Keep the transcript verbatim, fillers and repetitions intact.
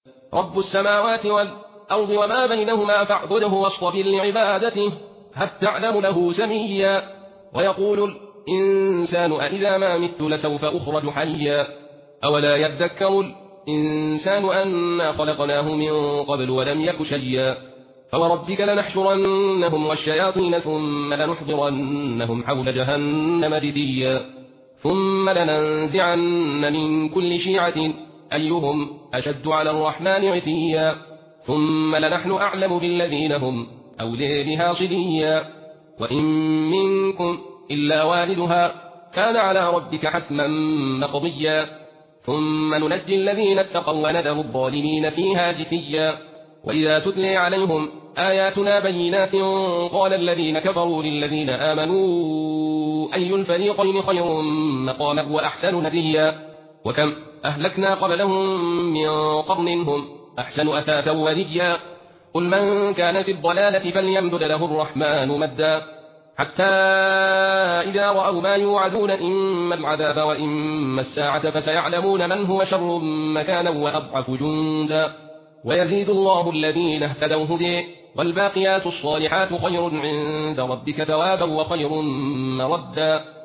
رب السماوات والأرض وما بينهما فاعبده واصطبر لعبادته هل تعلم له سميا ويقول الإنسان أإذا ما مت لسوف أخرج حيا أولا يذكر الإنسان أنا خلقناه من قبل ولم يك شيئا فوربك لنحشرنهم والشياطين ثم لنحضرنهم حول جهنم جثيا ثم لننزعن من كل شيعة أيهم أشد على الرحمن عتيا ثم لنحن أعلم بالذين هم أولي بها صليا وإن منكم إلا والدها كان على ربك حتما مقضيا ثم ننجي الذين اتقوا ونذر الظالمين فيها جثيا وإذا تتلي عليهم آياتنا بينات قال الذين كفروا للذين آمنوا أي الفريقين خير مقاما وأحسن نديا وكم أهلكنا قبلهم من قرن هم أحسن أثاثا وريا قل من كان في الضلالة فليمدد له الرحمن مدا حتى إذا رأوا ما يوعدون إما العذاب وإما الساعة فسيعلمون من هو شر مكانا وأضعف جندا ويزيد الله الذين اهتدوا هدى والباقيات الصالحات خير عند ربك ثوابا وخير مردا